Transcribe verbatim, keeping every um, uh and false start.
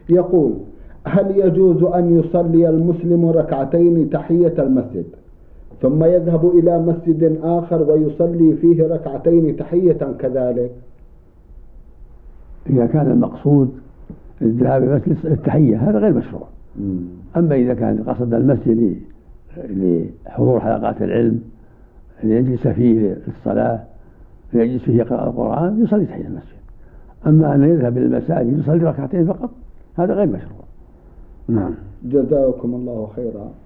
يقول: هل يجوز أن يصلي المسلم ركعتين تحية المسجد ثم يذهب إلى مسجد آخر ويصلي فيه ركعتين تحية كذلك؟ إذا كان المقصود الذهاب إلى المسجد للتحية هذا غير مشروع. مم. أما إذا كان قصد المسجد لحضور حلقات العلم ليجلس فيه للصلاة ليجلس فيه يقرأ القرآن يصلي تحية المسجد. أما أن يذهب إلى المساجد يصلي ركعتين فقط هذا غير مشروع. نعم. جزاكم الله خيرا.